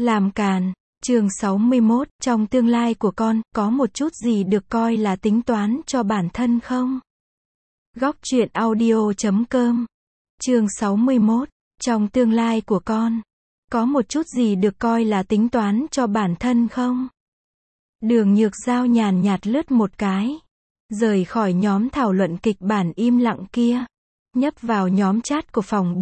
Làm càn. Chương 61, trong tương lai của con, có một chút gì được coi là tính toán cho bản thân không? Góc truyện audio.com. Chương 61, trong tương lai của con, có một chút gì được coi là tính toán cho bản thân không? Đường Nhược Giao nhàn nhạt lướt một cái, rời khỏi nhóm thảo luận kịch bản im lặng kia, nhấp vào nhóm chat của phòng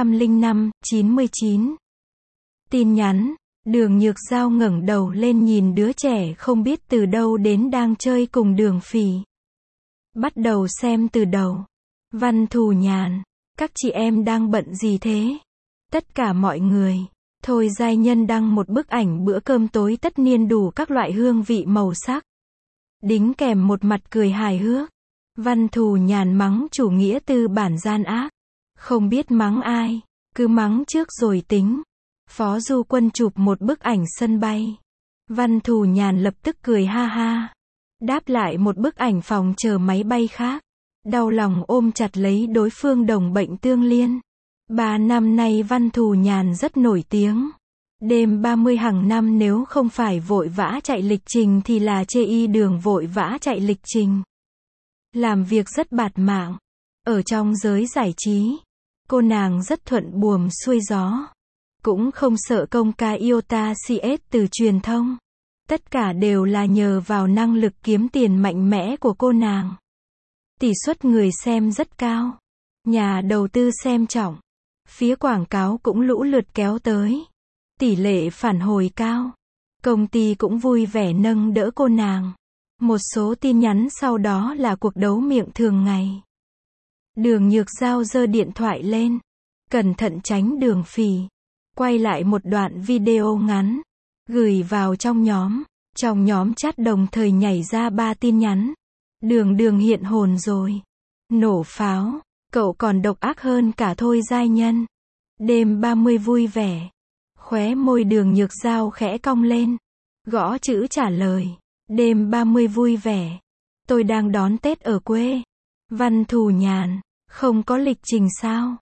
405-99. Tin nhắn. Đường Nhược Giao ngẩng đầu lên nhìn đứa trẻ không biết từ đâu đến đang chơi cùng Đường Phỉ. Bắt đầu xem từ đầu. Văn Thù Nhàn, các chị em đang bận gì thế? Tất cả mọi người. Thôi giai nhân đăng một bức ảnh bữa cơm tối tất niên đủ các loại hương vị màu sắc. Đính kèm một mặt cười hài hước. Văn Thù Nhàn mắng chủ nghĩa tư bản gian ác. Không biết mắng ai, cứ mắng trước rồi tính. Phó Du Quân chụp một bức ảnh sân bay. Văn Thù Nhàn lập tức cười ha ha. Đáp lại một bức ảnh phòng chờ máy bay khác. Đau lòng ôm chặt lấy đối phương đồng bệnh tương liên. 3 năm nay Văn Thù Nhàn rất nổi tiếng. Đêm 30 hàng năm nếu không phải vội vã chạy lịch trình thì là chê y đường vội vã chạy lịch trình. Làm việc rất bạt mạng. Ở trong giới giải trí, cô nàng rất thuận buồm xuôi gió. Cũng không sợ công ca iota CS từ truyền thông. Tất cả đều là nhờ vào năng lực kiếm tiền mạnh mẽ của cô nàng. Tỷ suất người xem rất cao. Nhà đầu tư xem trọng. Phía quảng cáo cũng lũ lượt kéo tới. Tỷ lệ phản hồi cao. Công ty cũng vui vẻ nâng đỡ cô nàng. Một số tin nhắn sau đó là cuộc đấu miệng thường ngày. Đường Nhược Giao giơ điện thoại lên. Cẩn thận tránh Đường Phỉ. Quay lại một đoạn video ngắn. Gửi vào trong nhóm. Trong nhóm chat đồng thời nhảy ra 3 tin nhắn. Đường hiện hồn rồi. Nổ pháo. Cậu còn độc ác hơn cả Thôi giai nhân. Đêm 30 vui vẻ. Khóe môi Đường Nhược Giao khẽ cong lên. Gõ chữ trả lời. Đêm 30 vui vẻ. Tôi đang đón Tết ở quê. Văn Thù Nhàn. Không có lịch trình sao?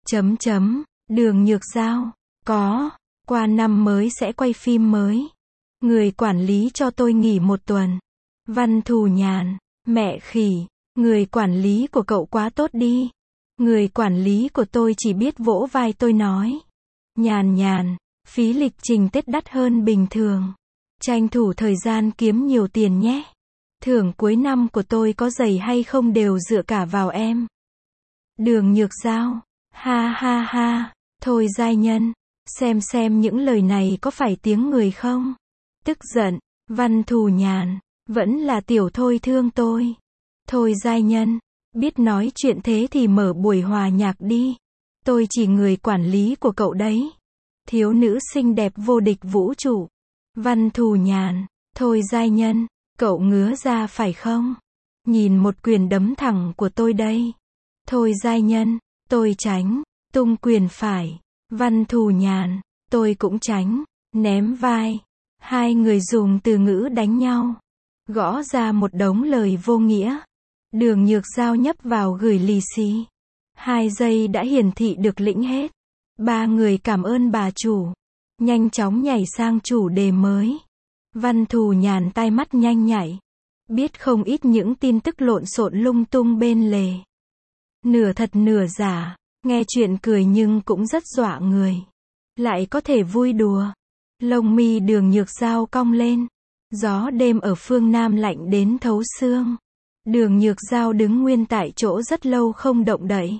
Đường Nhược Giao. Có. Qua năm mới sẽ quay phim mới. Người quản lý cho tôi nghỉ 1 tuần. Văn Thù Nhàn. Mẹ khỉ. Người quản lý của cậu quá tốt đi. Người quản lý của tôi chỉ biết vỗ vai tôi nói. Nhàn, phí lịch trình Tết đắt hơn bình thường. Tranh thủ thời gian kiếm nhiều tiền nhé. Thưởng cuối năm của tôi có dày hay không đều dựa cả vào em. Đường Nhược Giao. Ha ha ha. Thôi giai nhân. Xem những lời này có phải tiếng người không? Tức giận. Văn Thù Nhàn. Vẫn là tiểu Thôi thương tôi. Thôi giai nhân. Biết nói chuyện thế thì mở buổi hòa nhạc đi. Tôi chỉ người quản lý của cậu đấy. Thiếu nữ xinh đẹp vô địch vũ trụ. Văn Thù Nhàn. Thôi giai nhân. Cậu ngứa ra phải không? Nhìn một quyền đấm thẳng của tôi đây. Thôi giai nhân. Tôi tránh. Tung quyền phải. Văn Thù Nhàn. Tôi cũng tránh. Ném vai. Hai người dùng từ ngữ đánh nhau. Gõ ra một đống lời vô nghĩa. Đường Nhược Giao nhấp vào gửi lì xì. 2 giây đã hiển thị được lĩnh hết. 3 người cảm ơn bà chủ. Nhanh chóng nhảy sang chủ đề mới. Văn Thù Nhàn tai mắt nhanh nhạy. Biết không ít những tin tức lộn xộn lung tung bên lề. Nửa thật nửa giả. Nghe chuyện cười nhưng cũng rất dọa người. Lại có thể vui đùa. Lông mi Đường Nhược Giao cong lên. Gió đêm ở phương Nam lạnh đến thấu xương. Đường Nhược Giao đứng nguyên tại chỗ rất lâu không động đậy.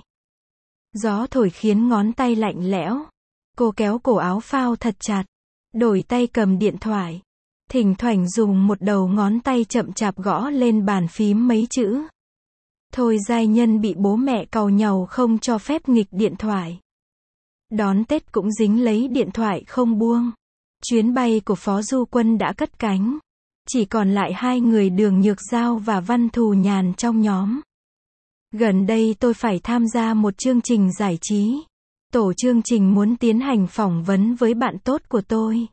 Gió thổi khiến ngón tay lạnh lẽo. Cô kéo cổ áo phao thật chặt. Đổi tay cầm điện thoại. Thỉnh thoảng dùng một đầu ngón tay chậm chạp gõ lên bàn phím mấy chữ. Thôi giai nhân bị bố mẹ càu nhàu không cho phép nghịch điện thoại. Đón Tết cũng dính lấy điện thoại không buông. Chuyến bay của Phó Du Quân đã cất cánh. Chỉ còn lại 2 người Đường Nhược Giao và Văn Thù Nhàn trong nhóm. Gần đây tôi phải tham gia một chương trình giải trí. Tổ chương trình muốn tiến hành phỏng vấn với bạn tốt của tôi.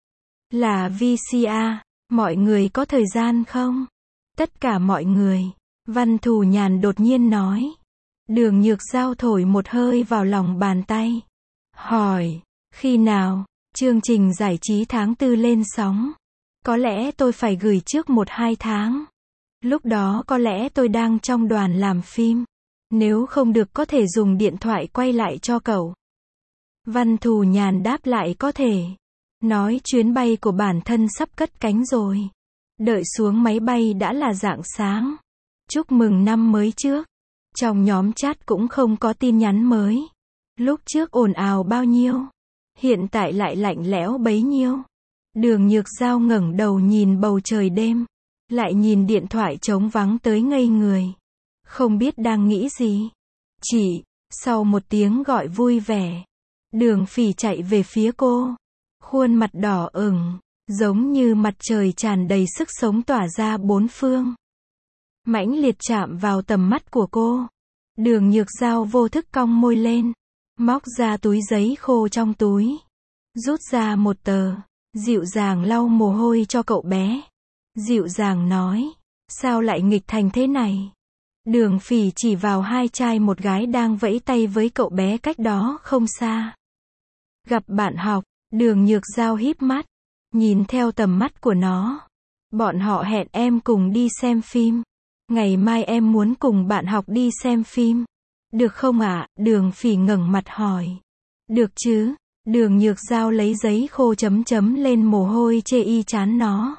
Là VCA. Mọi người có thời gian không? Tất cả mọi người. Văn Thù Nhàn đột nhiên nói. Đường Nhược Giao thổi một hơi vào lòng bàn tay. Hỏi. Khi nào? Chương trình giải trí tháng 4 lên sóng. Có lẽ tôi phải gửi trước 1-2 tháng. Lúc đó có lẽ tôi đang trong đoàn làm phim. Nếu không được có thể dùng điện thoại quay lại cho cậu. Văn Thù Nhàn đáp lại có thể. Nói chuyến bay của bản thân sắp cất cánh rồi. Đợi xuống máy bay đã là rạng sáng. Chúc mừng năm mới trước. Trong nhóm chat cũng không có tin nhắn mới. Lúc trước ồn ào bao nhiêu. Hiện tại lại lạnh lẽo bấy nhiêu. Đường Nhược Giao ngẩng đầu nhìn bầu trời đêm. Lại nhìn điện thoại trống vắng tới ngây người. Không biết đang nghĩ gì. Chị, sau một tiếng gọi vui vẻ. Đường Phỉ chạy về phía cô. Khuôn mặt đỏ ửng, giống như mặt trời tràn đầy sức sống tỏa ra bốn phương. Mãnh liệt chạm vào tầm mắt của cô. Đường Nhược Giao vô thức cong môi lên. Móc ra túi giấy khô trong túi. Rút ra một tờ. Dịu dàng lau mồ hôi cho cậu bé. Dịu dàng nói. Sao lại nghịch thành thế này? Đường Phỉ chỉ vào hai trai một gái đang vẫy tay với cậu bé cách đó không xa. Gặp bạn học. Đường Nhược Giao híp mắt. Nhìn theo tầm mắt của nó. Bọn họ hẹn em cùng đi xem phim. Ngày mai em muốn cùng bạn học đi xem phim. Được không ạ? Đường Phỉ ngẩng mặt hỏi. Được chứ? Đường Nhược Giao lấy giấy khô chấm lên mồ hôi chê y chán nó.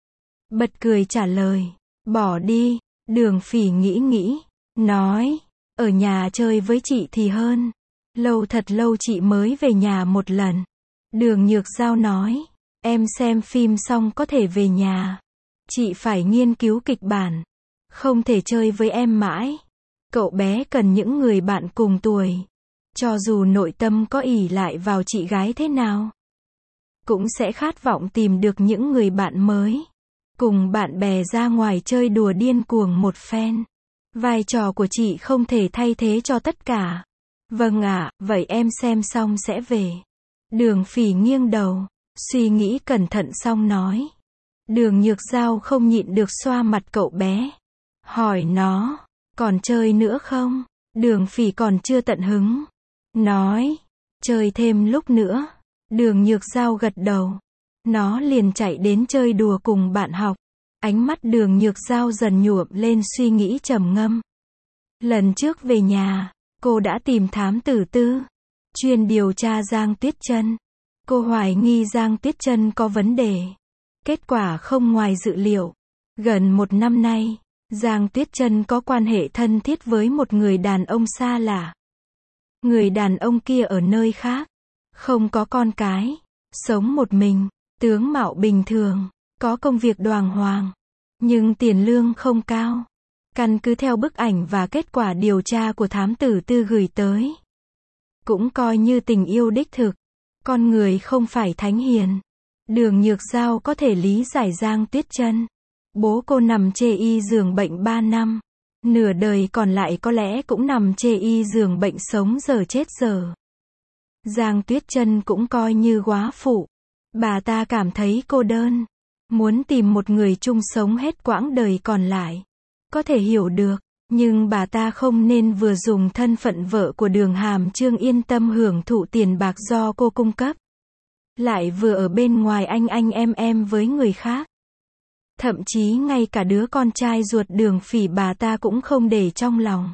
Bật cười trả lời. Bỏ đi. Đường Phỉ nghĩ. Nói. Ở nhà chơi với chị thì hơn. Lâu thật lâu chị mới về nhà một lần. Đường Nhược Giao nói. Em xem phim xong có thể về nhà. Chị phải nghiên cứu kịch bản. Không thể chơi với em mãi. Cậu bé cần những người bạn cùng tuổi. Cho dù nội tâm có ỷ lại vào chị gái thế nào. Cũng sẽ khát vọng tìm được những người bạn mới. Cùng bạn bè ra ngoài chơi đùa điên cuồng một phen. Vai trò của chị không thể thay thế cho tất cả. Vâng ạ, vậy em xem xong sẽ về. Đường Phỉ nghiêng đầu. Suy nghĩ cẩn thận xong nói. Đường Nhược Giao không nhịn được xoa mặt cậu bé. Hỏi nó. Còn chơi nữa không? Đường Phỉ còn chưa tận hứng. Nói. Chơi thêm lúc nữa. Đường Nhược Giao gật đầu. Nó liền chạy đến chơi đùa cùng bạn học. Ánh mắt Đường Nhược Giao dần nhuộm lên suy nghĩ trầm ngâm. Lần trước về nhà, cô đã tìm thám tử Tư. Chuyên điều tra Giang Tuyết Chân. Cô hoài nghi Giang Tuyết Chân có vấn đề. Kết quả không ngoài dự liệu. Gần 1 năm nay, Giang Tuyết Chân có quan hệ thân thiết với một người đàn ông xa lạ. Người đàn ông kia ở nơi khác. Không có con cái. Sống một mình. Tướng mạo bình thường. Có công việc đoàng hoàng. Nhưng tiền lương không cao. Căn cứ theo bức ảnh và kết quả điều tra của thám tử Tư gửi tới. Cũng coi như tình yêu đích thực. Con người không phải thánh hiền. Đường Nhược Giao có thể lý giải Giang Tuyết Chân. Bố cô nằm chê y giường bệnh 3 năm. Nửa đời còn lại có lẽ cũng nằm chê y giường bệnh sống giờ chết giờ. Giang Tuyết Chân cũng coi như góa phụ. Bà ta cảm thấy cô đơn. Muốn tìm một người chung sống hết quãng đời còn lại. Có thể hiểu được. Nhưng bà ta không nên vừa dùng thân phận vợ của Đường Hàm Trương yên tâm hưởng thụ tiền bạc do cô cung cấp. Lại vừa ở bên ngoài anh em với người khác. Thậm chí ngay cả đứa con trai ruột Đường Phỉ bà ta cũng không để trong lòng.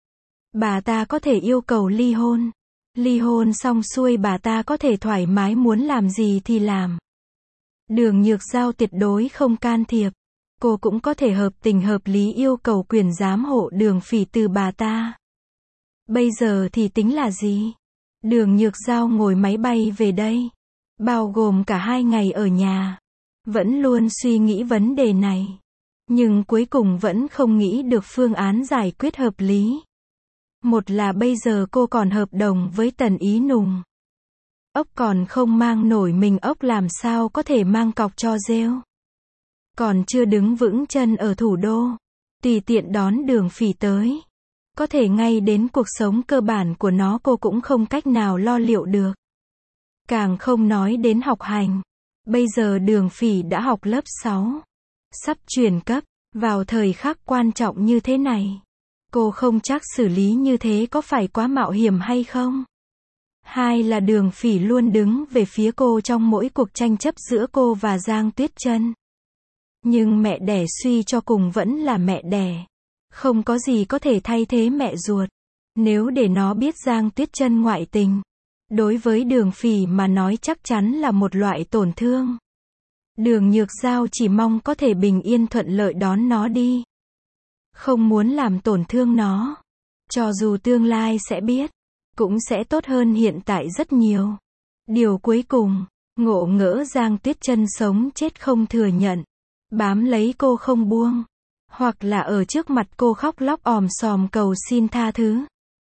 Bà ta có thể yêu cầu ly hôn. Ly hôn xong xuôi bà ta có thể thoải mái muốn làm gì thì làm. Đường Nhược Giao tuyệt đối không can thiệp. Cô cũng có thể hợp tình hợp lý yêu cầu quyền giám hộ Đường Phỉ từ bà ta. Bây giờ thì tính là gì? Đường Nhược Giao ngồi máy bay về đây. Bao gồm cả 2 ngày ở nhà. Vẫn luôn suy nghĩ vấn đề này. Nhưng cuối cùng vẫn không nghĩ được phương án giải quyết hợp lý. Một là bây giờ cô còn hợp đồng với Tần Ý Nùng. Ốc còn không mang nổi mình ốc làm sao có thể mang cọc cho rêu. Còn chưa đứng vững chân ở thủ đô. Tùy tiện đón Đường Phỉ tới. Có thể ngay đến cuộc sống cơ bản của nó cô cũng không cách nào lo liệu được. Càng không nói đến học hành. Bây giờ Đường Phỉ đã học lớp 6. Sắp chuyển cấp. Vào thời khắc quan trọng như thế này. Cô không chắc xử lý như thế có phải quá mạo hiểm hay không? Hai là Đường Phỉ luôn đứng về phía cô trong mỗi cuộc tranh chấp giữa cô và Giang Tuyết Chân. Nhưng mẹ đẻ suy cho cùng vẫn là mẹ đẻ. Không có gì có thể thay thế mẹ ruột. Nếu để nó biết Giang Tuyết Chân ngoại tình, đối với Đường Phỉ mà nói chắc chắn là một loại tổn thương. Đường Nhược Giao chỉ mong có thể bình yên thuận lợi đón nó đi. Không muốn làm tổn thương nó. Cho dù tương lai sẽ biết, cũng sẽ tốt hơn hiện tại rất nhiều. Điều cuối cùng, ngộ ngỡ Giang Tuyết Chân sống chết không thừa nhận, bám lấy cô không buông, hoặc là ở trước mặt cô khóc lóc òm sòm cầu xin tha thứ.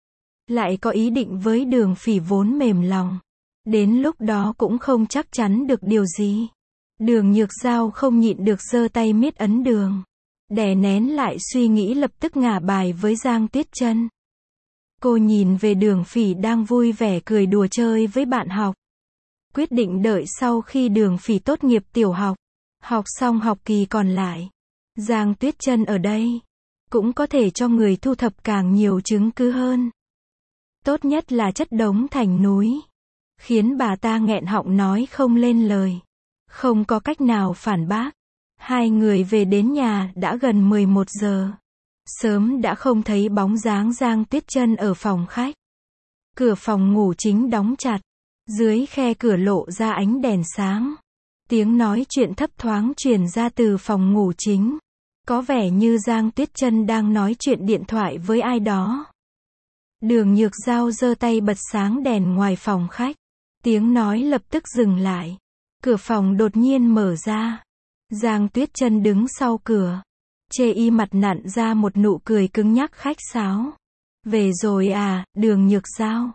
Lại có ý định với Đường Phỉ vốn mềm lòng. Đến lúc đó cũng không chắc chắn được điều gì. Đường Nhược Giao không nhịn được giơ tay miết ấn đường. Đè nén lại suy nghĩ lập tức ngả bài với Giang Tuyết Chân. Cô nhìn về Đường Phỉ đang vui vẻ cười đùa chơi với bạn học. Quyết định đợi sau khi Đường Phỉ tốt nghiệp tiểu học, học xong học kỳ còn lại, Giang Tuyết Chân ở đây, cũng có thể cho người thu thập càng nhiều chứng cứ hơn. Tốt nhất là chất đống thành núi, khiến bà ta nghẹn họng nói không lên lời. Không có cách nào phản bác. Hai người về đến nhà đã gần 11 giờ. Sớm đã không thấy bóng dáng Giang Tuyết Chân ở phòng khách. Cửa phòng ngủ chính đóng chặt. Dưới khe cửa lộ ra ánh đèn sáng. Tiếng nói chuyện thấp thoáng truyền ra từ phòng ngủ chính. Có vẻ như Giang Tuyết Chân đang nói chuyện điện thoại với ai đó. Đường Nhược Giao giơ tay bật sáng đèn ngoài phòng khách. Tiếng nói lập tức dừng lại. Cửa phòng đột nhiên mở ra. Giang Tuyết Chân đứng sau cửa. Chê y mặt nặn ra một nụ cười cứng nhắc khách sáo. Về rồi à, Đường Nhược Giao.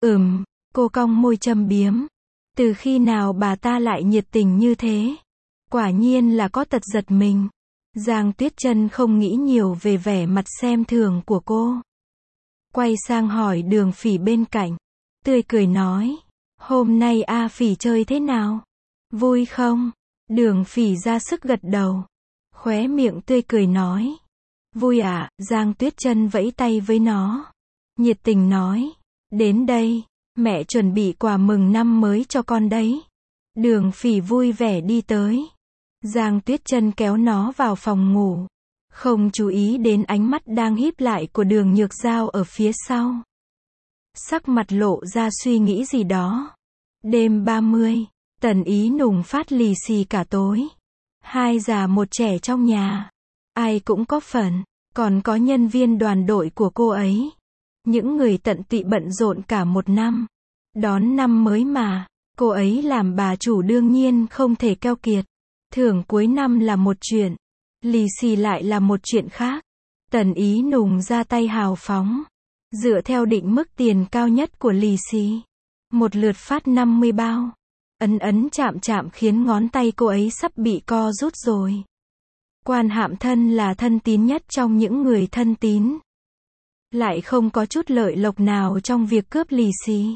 Cô cong môi châm biếm. Từ khi nào bà ta lại nhiệt tình như thế? Quả nhiên là có tật giật mình. Giang Tuyết Chân không nghĩ nhiều về vẻ mặt xem thường của cô. Quay sang hỏi Đường Phỉ bên cạnh. Tươi cười nói. Hôm nay A Phỉ chơi thế nào? Vui không? Đường Phỉ ra sức gật đầu. Khóe miệng tươi cười nói. Vui ạ, Giang Tuyết Chân vẫy tay với nó. Nhiệt tình nói. Đến đây, mẹ chuẩn bị quà mừng năm mới cho con đấy. Đường Phỉ vui vẻ đi tới. Giang Tuyết Chân kéo nó vào phòng ngủ. Không chú ý đến ánh mắt đang híp lại của Đường Nhược Giao ở phía sau. Sắc mặt lộ ra suy nghĩ gì đó. Đêm 30, Tần Ý Nùng phát lì xì cả tối. Hai già một trẻ trong nhà. Ai cũng có phần. Còn có nhân viên đoàn đội của cô ấy. Những người tận tụy bận rộn cả một năm. Đón năm mới mà. Cô ấy làm bà chủ đương nhiên không thể keo kiệt. Thưởng cuối năm là một chuyện. Lì xì lại là một chuyện khác. Tần Ý Nùng ra tay hào phóng. Dựa theo định mức tiền cao nhất của lì xì. Một lượt phát 50 bao. Ấn chạm chạm khiến ngón tay cô ấy sắp bị co rút rồi. Quan Hạm Thân là thân tín nhất trong những người thân tín. Lại không có chút lợi lộc nào trong việc cướp lì xì.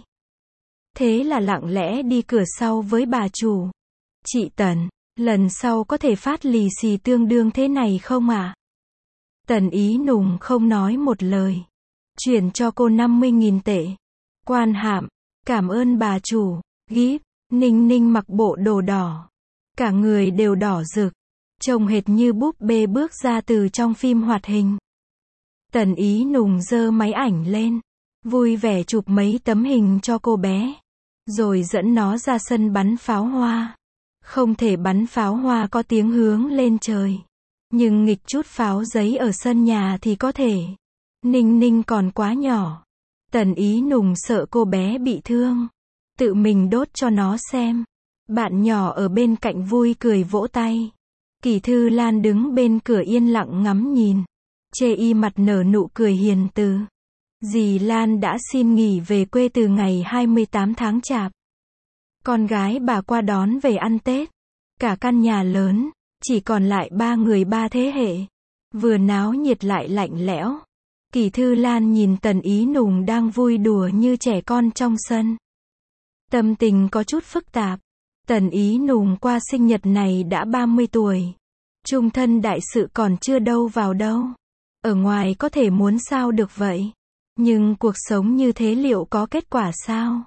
Thế là lặng lẽ đi cửa sau với bà chủ. Chị Tần, lần sau có thể phát lì xì tương đương thế này không ạ? Tần Ý Nùng không nói một lời. Chuyển cho cô 50.000 tệ. Quan Hạm, cảm ơn bà chủ. Gíp, Ninh Ninh mặc bộ đồ đỏ. Cả người đều đỏ rực. Trông hệt như búp bê bước ra từ trong phim hoạt hình. Tần Ý Nùng giơ máy ảnh lên. Vui vẻ chụp mấy tấm hình cho cô bé. Rồi dẫn nó ra sân bắn pháo hoa. Không thể bắn pháo hoa có tiếng hướng lên trời. Nhưng nghịch chút pháo giấy ở sân nhà thì có thể. Ninh Ninh còn quá nhỏ. Tần Ý Nùng sợ cô bé bị thương. Tự mình đốt cho nó xem. Bạn nhỏ ở bên cạnh vui cười vỗ tay. Kỳ Thư Lan đứng bên cửa yên lặng ngắm nhìn. Chê y mặt nở nụ cười hiền từ. Dì Lan đã xin nghỉ về quê từ ngày 28 tháng Chạp. Con gái bà qua đón về ăn Tết. Cả căn nhà lớn, chỉ còn lại 3 người 3 thế hệ. Vừa náo nhiệt lại lạnh lẽo. Kỳ Thư Lan nhìn Tần Ý Nùng đang vui đùa như trẻ con trong sân. Tâm tình có chút phức tạp. Tần Ý Nùng qua sinh nhật này đã 30 tuổi. Chung thân đại sự còn chưa đâu vào đâu. Ở ngoài có thể muốn sao được vậy. Nhưng cuộc sống như thế liệu có kết quả sao?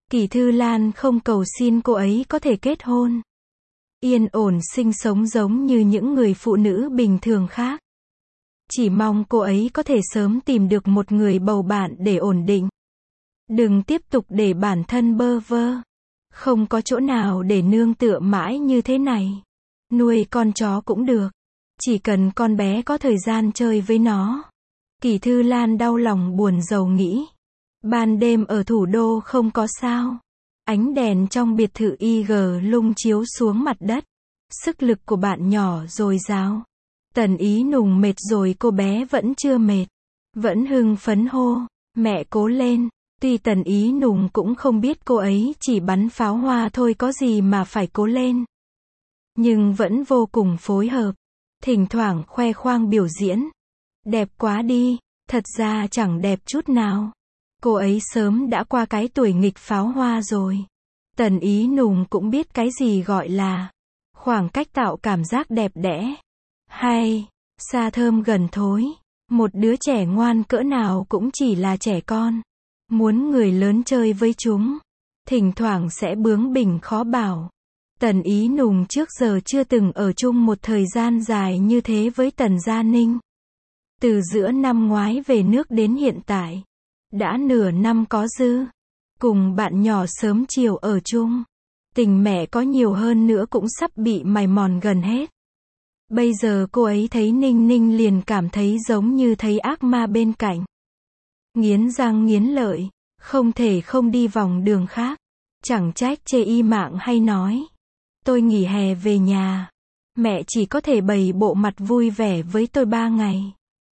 Kỳ Thư Lan không cầu xin cô ấy có thể kết hôn, yên ổn sinh sống giống như những người phụ nữ bình thường khác. Chỉ mong cô ấy có thể sớm tìm được một người bầu bạn để ổn định. Đừng tiếp tục để bản thân bơ vơ. Không có chỗ nào để nương tựa mãi như thế này. Nuôi con chó cũng được. Chỉ cần con bé có thời gian chơi với nó. Kỳ Thư Lan đau lòng buồn rầu nghĩ. Ban đêm ở thủ đô không có sao. Ánh đèn trong biệt thự IG lung chiếu xuống mặt đất. Sức lực của bạn nhỏ dồi dào. Tần Ý Nùng mệt rồi cô bé vẫn chưa mệt. Vẫn hưng phấn hô. Mẹ cố lên. Tuy Tần Ý Nùng cũng không biết cô ấy chỉ bắn pháo hoa thôi có gì mà phải cố lên. Nhưng vẫn vô cùng phối hợp. Thỉnh thoảng khoe khoang biểu diễn. Đẹp quá đi. Thật ra chẳng đẹp chút nào. Cô ấy sớm đã qua cái tuổi nghịch pháo hoa rồi. Tần Ý Nùng cũng biết cái gì gọi là khoảng cách tạo cảm giác đẹp đẽ. Hay, xa thơm gần thối. Một đứa trẻ ngoan cỡ nào cũng chỉ là trẻ con. Muốn người lớn chơi với chúng. Thỉnh thoảng sẽ bướng bỉnh khó bảo. Tần Ý Nùng trước giờ chưa từng ở chung một thời gian dài như thế với Tần Gia Ninh. Từ giữa năm ngoái về nước đến hiện tại. Đã nửa năm có dư. Cùng bạn nhỏ sớm chiều ở chung. Tình mẹ có nhiều hơn nữa cũng sắp bị mài mòn gần hết. Bây giờ cô ấy thấy Ninh Ninh liền cảm thấy giống như thấy ác ma bên cạnh. Nghiến răng nghiến lợi. Không thể không đi vòng đường khác. Chẳng trách chê y mạng hay nói. Tôi nghỉ hè về nhà. Mẹ chỉ có thể bày bộ mặt vui vẻ với tôi 3 ngày.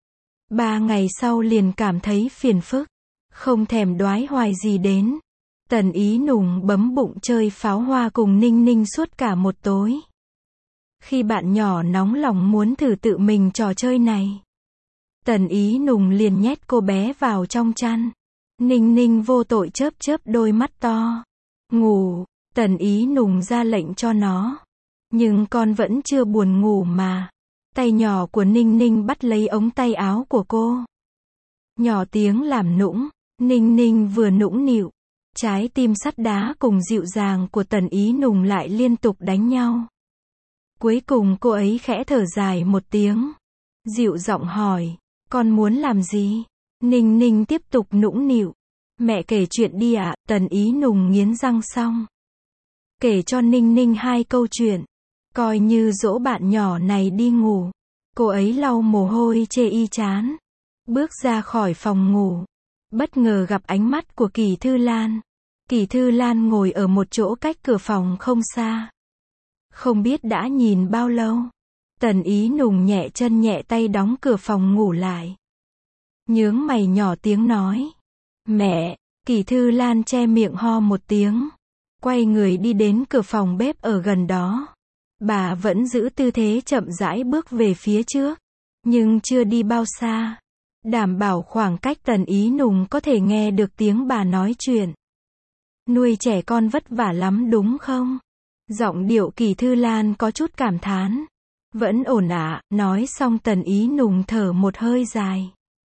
3 ngày sau liền cảm thấy phiền phức. Không thèm đoái hoài gì đến. Tần Ý Nùng bấm bụng chơi pháo hoa cùng Ninh Ninh suốt cả một tối. Khi bạn nhỏ nóng lòng muốn thử tự mình trò chơi này. Tần Ý Nùng liền nhét cô bé vào trong chăn. Ninh Ninh vô tội chớp chớp đôi mắt to. Ngủ, Tần Ý Nùng ra lệnh cho nó. Nhưng con vẫn chưa buồn ngủ mà. Tay nhỏ của Ninh Ninh bắt lấy ống tay áo của cô. Nhỏ tiếng làm nũng. Ninh Ninh vừa nũng nịu. Trái tim sắt đá cùng dịu dàng của Tần Ý Nùng lại liên tục đánh nhau. Cuối cùng cô ấy khẽ thở dài một tiếng. Dịu giọng hỏi. Con muốn làm gì? Ninh Ninh tiếp tục nũng nịu. Mẹ kể chuyện đi ạ. Tần Ý Nùng nghiến răng xong. Kể cho Ninh Ninh 2 câu chuyện. Coi như dỗ bạn nhỏ này đi ngủ. Cô ấy lau mồ hôi chê y chán. Bước ra khỏi phòng ngủ. Bất ngờ gặp ánh mắt của Kỳ Thư Lan. Kỳ Thư Lan ngồi ở một chỗ cách cửa phòng không xa. Không biết đã nhìn bao lâu. Tần Ý Nùng nhẹ chân nhẹ tay đóng cửa phòng ngủ lại. Nhướng mày nhỏ tiếng nói. Mẹ, Kỳ Thư Lan che miệng ho một tiếng. Quay người đi đến cửa phòng bếp ở gần đó. Bà vẫn giữ tư thế chậm rãi bước về phía trước. Nhưng chưa đi bao xa. Đảm bảo khoảng cách Tần Ý Nùng có thể nghe được tiếng bà nói chuyện. Nuôi trẻ con vất vả lắm đúng không? Giọng điệu Kỳ Thư Lan có chút cảm thán. Vẫn ổn ạ. Nói xong Tần Ý Nùng thở một hơi dài.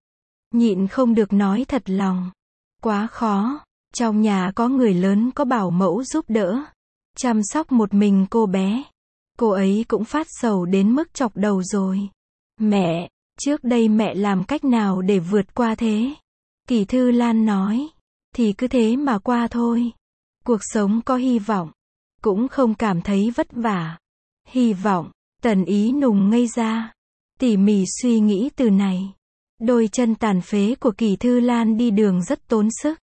Nhịn không được nói thật lòng. Quá khó. Trong nhà có người lớn có bảo mẫu giúp đỡ. Chăm sóc một mình cô bé. Cô ấy cũng phát sầu đến mức chọc đầu rồi. Mẹ, trước đây mẹ làm cách nào để vượt qua thế? Kỳ Thư Lan nói. Thì cứ thế mà qua thôi. Cuộc sống có hy vọng. Cũng không cảm thấy vất vả. Hy vọng. Tần Ý Nùng ngây ra. Tỉ mỉ suy nghĩ từ này. Đôi chân tàn phế của Kỳ Thư Lan đi đường rất tốn sức.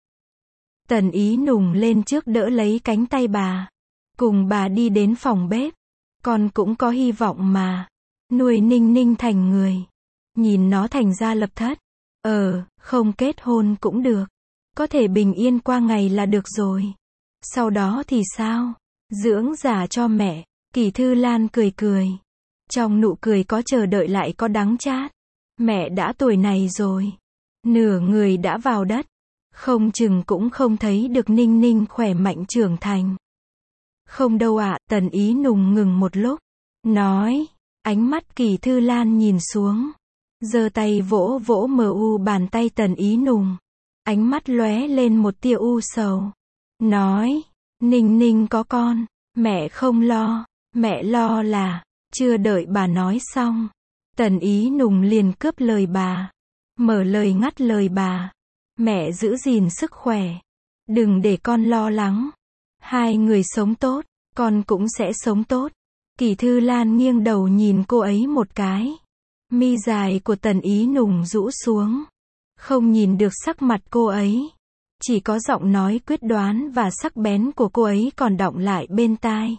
Tần Ý Nùng lên trước đỡ lấy cánh tay bà. Cùng bà đi đến phòng bếp. Con cũng có hy vọng mà. Nuôi Ninh Ninh thành người. Nhìn nó thành gia lập thất. Không kết hôn cũng được. Có thể bình yên qua ngày là được rồi. Sau đó thì sao? Dưỡng già cho mẹ. Kỳ Thư Lan cười cười. Trong nụ cười có chờ đợi lại có đắng chát. Mẹ đã tuổi này rồi. Nửa người đã vào đất. Không chừng cũng không thấy được Ninh Ninh khỏe mạnh trưởng thành. Không đâu ạ. Tần Ý Nùng ngừng một lúc. Nói. Ánh mắt Kỳ Thư Lan nhìn xuống. Giơ tay vỗ vỗ bàn tay Tần Ý Nùng. Ánh mắt lóe lên một tia u sầu. nói, Ninh Ninh có con, mẹ không lo, mẹ lo là, chưa đợi bà nói xong. Tần Ý Nùng liền cướp lời bà, mở lời ngắt lời bà. Mẹ giữ gìn sức khỏe, đừng để con lo lắng. Hai người sống tốt, con cũng sẽ sống tốt. Kỳ Thư Lan nghiêng đầu nhìn cô ấy một cái. Mi dài của Tần Ý Nùng rũ xuống, không nhìn được sắc mặt cô ấy. Chỉ có giọng nói quyết đoán và sắc bén của cô ấy còn đọng lại bên tai.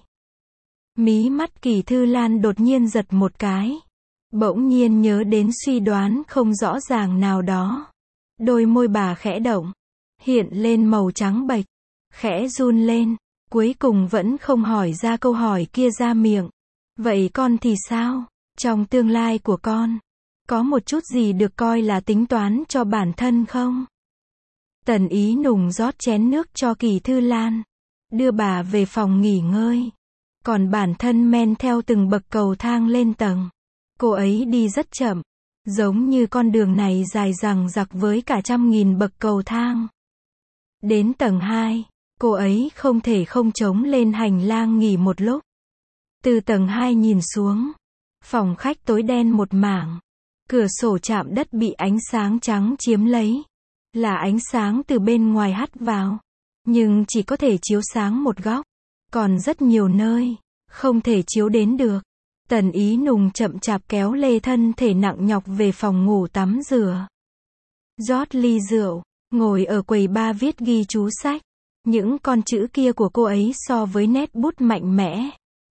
Mí mắt Kỳ Thư Lan đột nhiên giật một cái. Bỗng nhiên nhớ đến suy đoán không rõ ràng nào đó. Đôi môi bà khẽ động, hiện lên màu trắng bệch, khẽ run lên, cuối cùng vẫn không hỏi ra câu hỏi kia ra miệng. Vậy con thì sao? Trong tương lai của con, có một chút gì được coi là tính toán cho bản thân không? Tần Ý Nùng rót chén nước cho Kỳ Thư Lan, đưa bà về phòng nghỉ ngơi. Còn bản thân men theo từng bậc cầu thang lên tầng. Cô ấy đi rất chậm, giống như con đường này dài dằng dặc với cả 100.000 bậc cầu thang. Đến tầng 2, cô ấy không thể không chống lên hành lang nghỉ một lúc. Từ tầng 2 nhìn xuống, phòng khách tối đen một mảng. Cửa sổ chạm đất bị ánh sáng trắng chiếm lấy. Là ánh sáng từ bên ngoài hắt vào, nhưng chỉ có thể chiếu sáng một góc. Còn rất nhiều nơi, không thể chiếu đến được. Tần Ý Nùng chậm chạp kéo lê thân thể nặng nhọc về phòng ngủ tắm rửa. Rót ly rượu, ngồi ở quầy bar viết ghi chú sách. Những con chữ kia của cô ấy so với nét bút mạnh mẽ,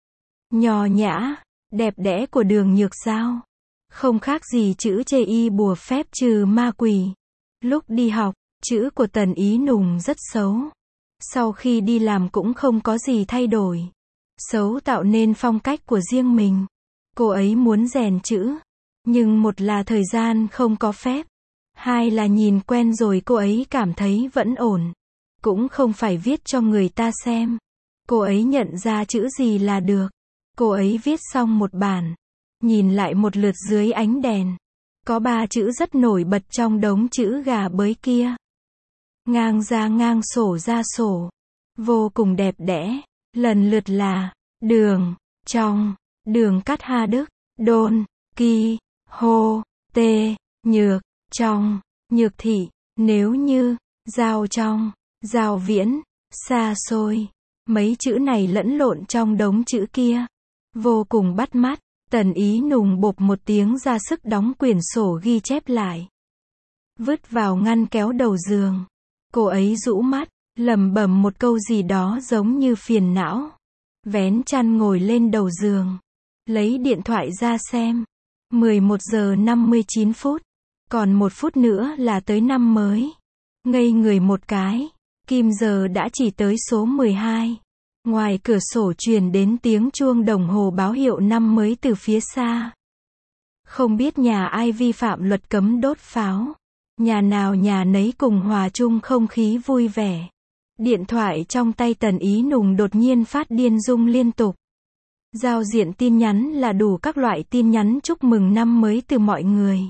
nho nhã, đẹp đẽ của Đường Nhược Giao, không khác gì chữ chê y bùa phép trừ ma quỷ. Lúc đi học, chữ của Tần Ý Nùng rất xấu. Sau khi đi làm cũng không có gì thay đổi. Xấu tạo nên phong cách của riêng mình. Cô ấy muốn rèn chữ, nhưng một là thời gian không có phép, hai là nhìn quen rồi cô ấy cảm thấy vẫn ổn. Cũng không phải viết cho người ta xem. Cô ấy nhận ra chữ gì là được. Cô ấy viết xong một bản, nhìn lại một lượt dưới ánh đèn. Có 3 chữ rất nổi bật trong đống chữ gà bới kia. Ngang ra ngang, sổ ra sổ. Vô cùng đẹp đẽ. Lần lượt là Đường, Trong, Đường Cát Ha Đức, Đôn, Kỳ, Hô, Tê, Nhược, Trong, Nhược Thị, Nếu Như, Giao Trong, Giao Viễn, Xa Xôi. Mấy chữ này lẫn lộn trong đống chữ kia. Vô cùng bắt mắt. Tần Ý Nùng bộp một tiếng ra sức đóng quyển sổ ghi chép lại. Vứt vào ngăn kéo đầu giường. Cô ấy rũ mắt, lẩm bẩm một câu gì đó giống như phiền não. Vén chăn ngồi lên đầu giường. Lấy điện thoại ra xem. 11 giờ 59 phút. Còn 1 phút nữa là tới năm mới. Ngây người một cái. Kim giờ đã chỉ tới số 12. Ngoài cửa sổ truyền đến tiếng chuông đồng hồ báo hiệu năm mới từ phía xa. Không biết nhà ai vi phạm luật cấm đốt pháo. Nhà nào nhà nấy cùng hòa chung không khí vui vẻ. Điện thoại trong tay Tần Ý Nùng đột nhiên phát điên rung liên tục. Giao diện tin nhắn là đủ các loại tin nhắn chúc mừng năm mới từ mọi người.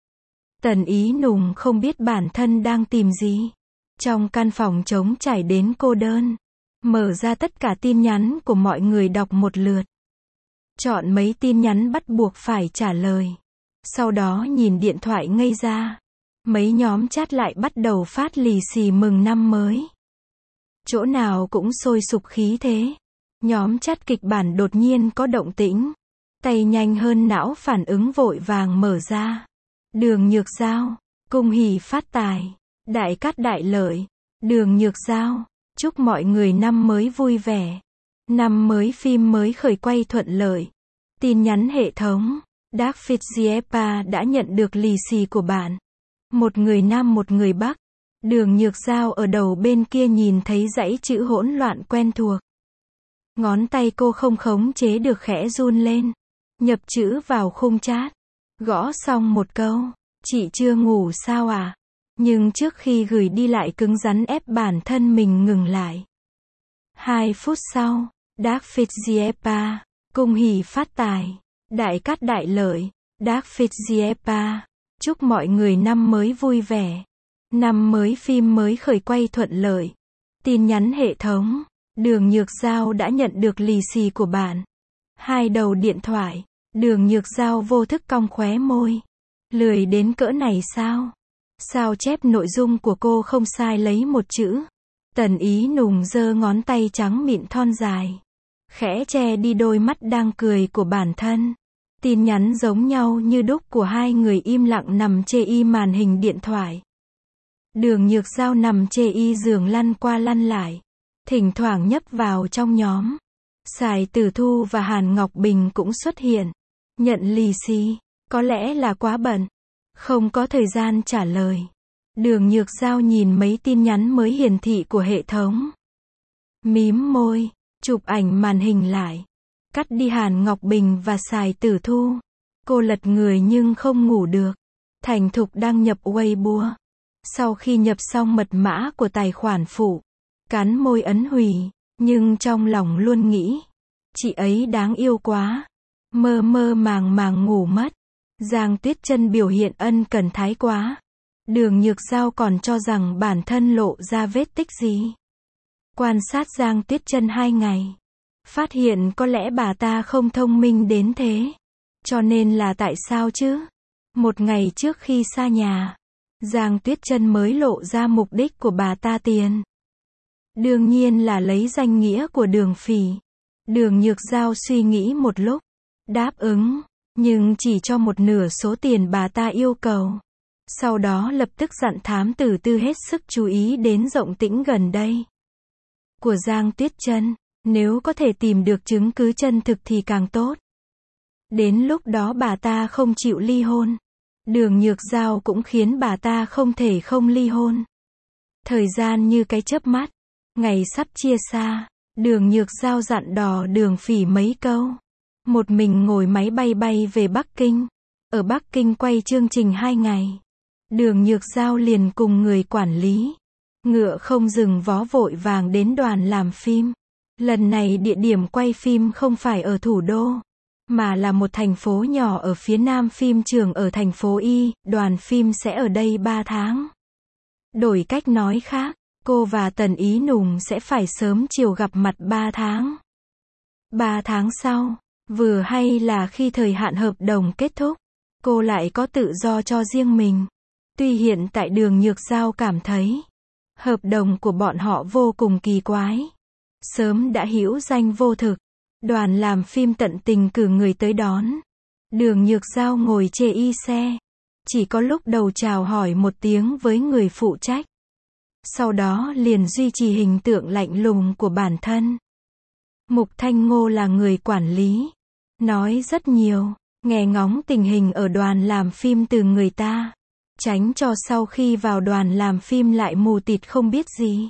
Tần Ý Nùng không biết bản thân đang tìm gì. Trong căn phòng trống trải đến cô đơn. Mở ra tất cả tin nhắn của mọi người đọc một lượt. Chọn mấy tin nhắn bắt buộc phải trả lời. Sau đó nhìn điện thoại ngây ra. Mấy nhóm chat lại bắt đầu phát lì xì mừng năm mới. Chỗ nào cũng sôi sục khí thế. Nhóm chat kịch bản đột nhiên có động tĩnh. Tay nhanh hơn não phản ứng vội vàng mở ra. Đường Nhược Giao, cung hỷ phát tài, đại cát đại lợi. Đường Nhược Giao, chúc mọi người năm mới vui vẻ. Năm mới phim mới khởi quay thuận lợi. Tin nhắn hệ thống. Dark Fitz đã nhận được lì xì của bạn. Một người Nam một người Bắc. Đường Nhược Giao ở đầu bên kia nhìn thấy dãy chữ hỗn loạn quen thuộc. Ngón tay cô không khống chế được khẽ run lên. Nhập chữ vào khung chat. Gõ xong một câu. Chị chưa ngủ sao à? Nhưng trước khi gửi đi lại cứng rắn ép bản thân mình ngừng lại. 2 phút sau. Dark Fitz cung hỷ phát tài. Đại cát đại lợi. Dark Fitz chúc mọi người năm mới vui vẻ. Năm mới phim mới khởi quay thuận lợi. Tin nhắn hệ thống. Đường Nhược Giao đã nhận được lì xì của bạn. 2 đầu điện thoại. Đường Nhược Giao vô thức cong khóe môi. Lười đến cỡ này sao? Sao chép nội dung của cô không sai lấy một chữ? Tần Ý Nùng giơ ngón tay trắng mịn thon dài, khẽ che đi đôi mắt đang cười của bản thân. Tin nhắn giống nhau như đúc của hai người im lặng nằm chê y màn hình điện thoại. Đường Nhược Giao nằm chê y giường lăn qua lăn lại, thỉnh thoảng nhấp vào trong nhóm. Sài Tử Thu và Hàn Ngọc Bình cũng xuất hiện. Nhận lì xì, có lẽ là quá bận, không có thời gian trả lời. Đường Nhược Giao nhìn mấy tin nhắn mới hiển thị của hệ thống. Mím môi, chụp ảnh màn hình lại. Cắt đi Hàn Ngọc Bình và Sài Tử Thu. Cô lật người nhưng không ngủ được. Thành Thục đăng nhập Weibo. Sau khi nhập xong mật mã của tài khoản phụ, cắn môi ấn hủy, nhưng trong lòng luôn nghĩ, chị ấy đáng yêu quá. Mơ mơ màng màng ngủ mất. Giang Tuyết Chân biểu hiện ân cần thái quá. Đường Nhược Giao còn cho rằng bản thân lộ ra vết tích gì. Quan sát Giang Tuyết Chân 2 ngày, phát hiện có lẽ bà ta không thông minh đến thế. Cho nên là tại sao chứ? Một ngày trước khi xa nhà, Giang Tuyết Chân mới lộ ra mục đích của bà ta tiền. Đương nhiên là lấy danh nghĩa của Đường Phỉ. Đường Nhược Giao suy nghĩ một lúc, đáp ứng, nhưng chỉ cho một nửa số tiền bà ta yêu cầu. Sau đó lập tức dặn thám tử Tư hết sức chú ý đến động tĩnh gần đây của Giang Tuyết Chân, nếu có thể tìm được chứng cứ chân thực thì càng tốt. Đến lúc đó bà ta không chịu ly hôn, Đường Nhược Giao cũng khiến bà ta không thể không ly hôn. Thời gian như cái chớp mắt, ngày sắp chia xa, Đường Nhược Giao dặn dò Đường Phỉ mấy câu. Một mình ngồi máy bay bay về Bắc Kinh. Ở Bắc Kinh quay chương trình 2 ngày. Đường Nhược Giao liền cùng người quản lý, ngựa không dừng vó vội vàng đến đoàn làm phim. Lần này địa điểm quay phim không phải ở thủ đô, mà là một thành phố nhỏ ở phía nam phim trường ở thành phố Y, đoàn phim sẽ ở đây 3 tháng. Đổi cách nói khác, cô và Tần Ý Nùng sẽ phải sớm chiều gặp mặt 3 tháng. 3 tháng sau, vừa hay là khi thời hạn hợp đồng kết thúc, cô lại có tự do cho riêng mình. Tuy hiện tại Đường Nhược Giao cảm thấy hợp đồng của bọn họ vô cùng kỳ quái, sớm đã hữu danh vô thực. Đoàn làm phim tận tình cử người tới đón. Đường Nhược Giao ngồi chê y xe, chỉ có lúc đầu chào hỏi một tiếng với người phụ trách, sau đó liền duy trì hình tượng lạnh lùng của bản thân. Mục Thanh Ngô là người quản lý, nói rất nhiều, nghe ngóng tình hình ở đoàn làm phim từ người ta, tránh cho sau khi vào đoàn làm phim lại mù tịt không biết gì.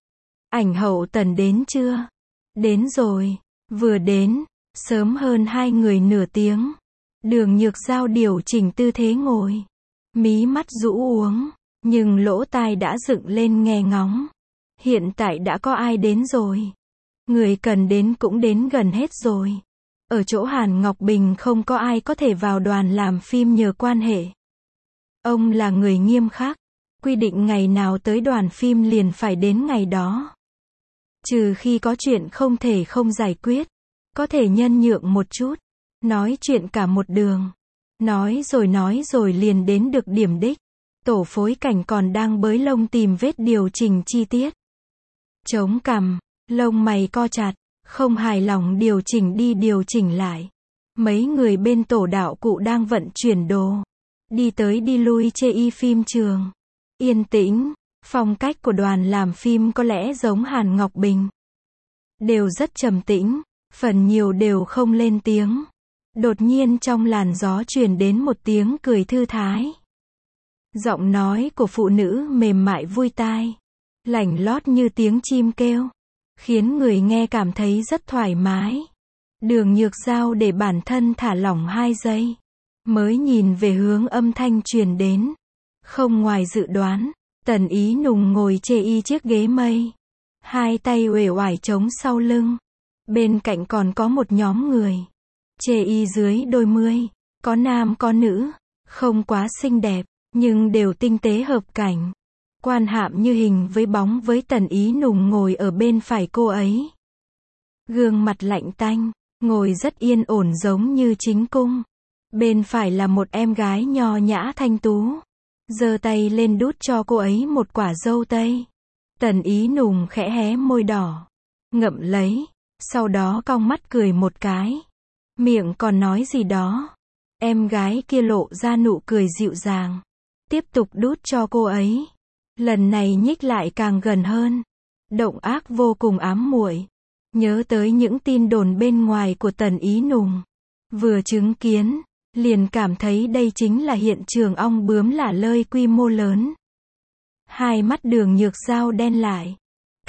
Ảnh hậu Tần đến chưa? Đến rồi, vừa đến, sớm hơn 2 người nửa tiếng. Đường Nhược Giao điều chỉnh tư thế ngồi, mí mắt rũ uống, nhưng lỗ tai đã dựng lên nghe ngóng. Hiện tại đã có ai đến rồi? Người cần đến cũng đến gần hết rồi. Ở chỗ Hàn Ngọc Bình không có ai có thể vào đoàn làm phim nhờ quan hệ. Ông là người nghiêm khắc, quy định ngày nào tới đoàn phim liền phải đến ngày đó. Trừ khi có chuyện không thể không giải quyết, có thể nhân nhượng một chút, nói chuyện cả một đường. Nói rồi liền đến được điểm đích. Tổ phối cảnh còn đang bới lông tìm vết điều chỉnh chi tiết. Chống cằm, lông mày co chặt, không hài lòng điều chỉnh đi điều chỉnh lại. Mấy người bên tổ đạo cụ đang vận chuyển đồ, đi tới đi lui chê y phim trường. Yên tĩnh, phong cách của đoàn làm phim có lẽ giống Hàn Ngọc Bình. Đều rất trầm tĩnh, phần nhiều đều không lên tiếng. Đột nhiên trong làn gió truyền đến một tiếng cười thư thái. Giọng nói của phụ nữ mềm mại vui tai, lảnh lót như tiếng chim kêu, khiến người nghe cảm thấy rất thoải mái. Đường Nhược Giao để bản thân thả lỏng 2 giây, mới nhìn về hướng âm thanh truyền đến. Không ngoài dự đoán, Tần Ý Nùng ngồi chê y chiếc ghế mây, 2 tay uể oải chống sau lưng. Bên cạnh còn có một nhóm người, chê y dưới đôi mươi, có nam có nữ, không quá xinh đẹp, nhưng đều tinh tế hợp cảnh. Quan Hạm như hình với bóng với Tần Ý Nùng ngồi ở bên phải cô ấy. Gương mặt lạnh tanh, ngồi rất yên ổn giống như chính cung. Bên phải là một em gái nho nhã thanh tú. Giơ tay lên đút cho cô ấy một quả dâu tây. Tần Ý Nùng khẽ hé môi đỏ, ngậm lấy, sau đó cong mắt cười một cái. Miệng còn nói gì đó. Em gái kia lộ ra nụ cười dịu dàng, tiếp tục đút cho cô ấy. Lần này nhích lại càng gần hơn. Động tác vô cùng ám muội. Nhớ tới những tin đồn bên ngoài của Tần Ý Nùng. Vừa chứng kiến, liền cảm thấy đây chính là hiện trường ong bướm lả lơi quy mô lớn. Hai mắt Đường Nhược Giao đen lại.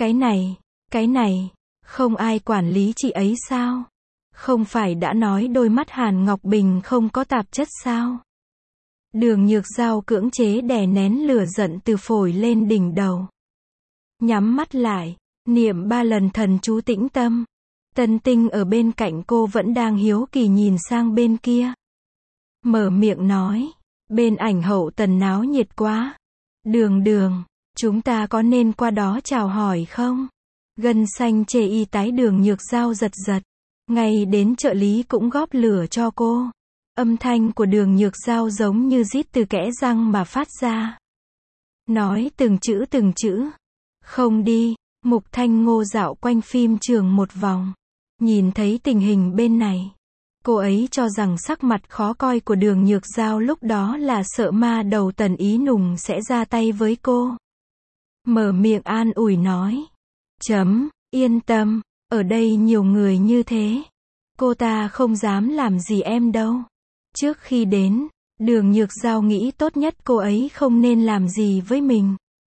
Cái này, không ai quản lý chị ấy sao? Không phải đã nói đôi mắt Hàn Ngọc Bình không có tạp chất sao? Đường Nhược Giao cưỡng chế đè nén lửa giận từ phổi lên đỉnh đầu. Nhắm mắt lại, niệm 3 lần thần chú tĩnh tâm. Tân Tinh ở bên cạnh cô vẫn đang hiếu kỳ nhìn sang bên kia. Mở miệng nói, bên ảnh hậu Tần náo nhiệt quá. Đường, chúng ta có nên qua đó chào hỏi không? Gân xanh chê y tái Đường Nhược Giao giật giật. Ngay đến trợ lý cũng góp lửa cho cô. Âm thanh của Đường Nhược Giao giống như rít từ kẽ răng mà phát ra. Nói từng chữ. Không đi. Mục Thanh Ngô dạo quanh phim trường một vòng. Nhìn thấy tình hình bên này. Cô ấy cho rằng sắc mặt khó coi của Đường Nhược Giao lúc đó là sợ ma đầu Tần Ý Nùng sẽ ra tay với cô. Mở miệng an ủi nói. Yên tâm, ở đây nhiều người như thế. Cô ta không dám làm gì em đâu. Trước khi đến, Đường Nhược Giao nghĩ tốt nhất cô ấy không nên làm gì với mình.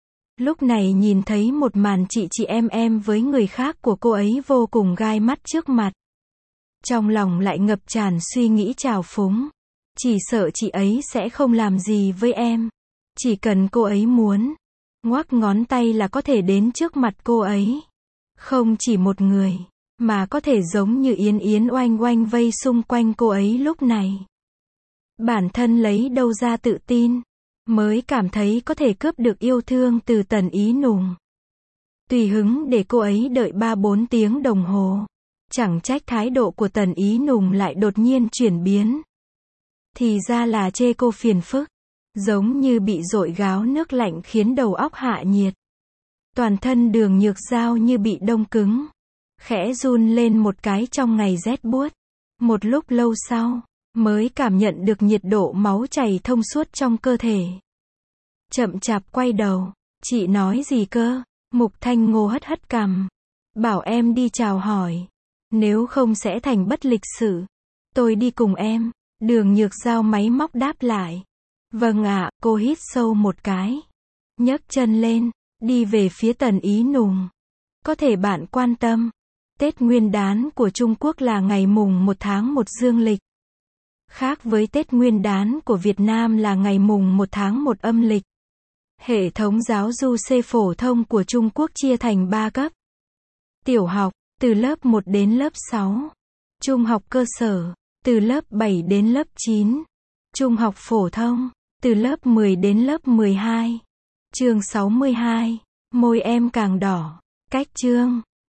Lúc này nhìn thấy một màn chị em với người khác của cô ấy vô cùng gai mắt trước mặt. Trong lòng lại ngập tràn suy nghĩ trào phúng. Chỉ sợ chị ấy sẽ không làm gì với em. Chỉ cần cô ấy muốn, ngoắc ngón tay là có thể đến trước mặt cô ấy. Không chỉ một người, mà có thể giống như Yến oanh oanh vây xung quanh cô ấy lúc này. Bản thân lấy đâu ra tự tin, mới cảm thấy có thể cướp được yêu thương từ Tần Ý Nùng. Tùy hứng để cô ấy đợi 3-4 tiếng đồng hồ. Chẳng trách thái độ của Tần Ý Nùng lại đột nhiên chuyển biến. Thì ra là chê cô phiền phức. Giống như bị dội gáo nước lạnh khiến đầu óc hạ nhiệt. Toàn thân Đường Nhược Giao như bị đông cứng. Khẽ run lên một cái trong ngày rét buốt. Một lúc lâu sau, mới cảm nhận được nhiệt độ máu chảy thông suốt trong cơ thể. Chậm chạp quay đầu. Chị nói gì cơ? Mục Thanh Ngô hất cằm. Bảo em đi chào hỏi. Nếu không sẽ thành bất lịch sự. Tôi đi cùng em. Đường Nhược Giao máy móc đáp lại. Vâng ạ, cô hít sâu một cái. Nhấc chân lên, đi về phía Tần Ý Nùng. Có thể bạn quan tâm. Tết Nguyên đán của Trung Quốc là ngày mùng 1 tháng 1 dương lịch. Khác với Tết Nguyên đán của Việt Nam là ngày mùng 1 tháng 1 âm lịch. Hệ thống giáo dục phổ thông của Trung Quốc chia thành 3 cấp. Tiểu học, từ lớp 1 đến lớp 6. Trung học cơ sở, từ lớp 7 đến lớp 9. Trung học phổ thông, từ lớp 10 đến lớp 12. Chương 62. Môi em càng đỏ. Cách chương.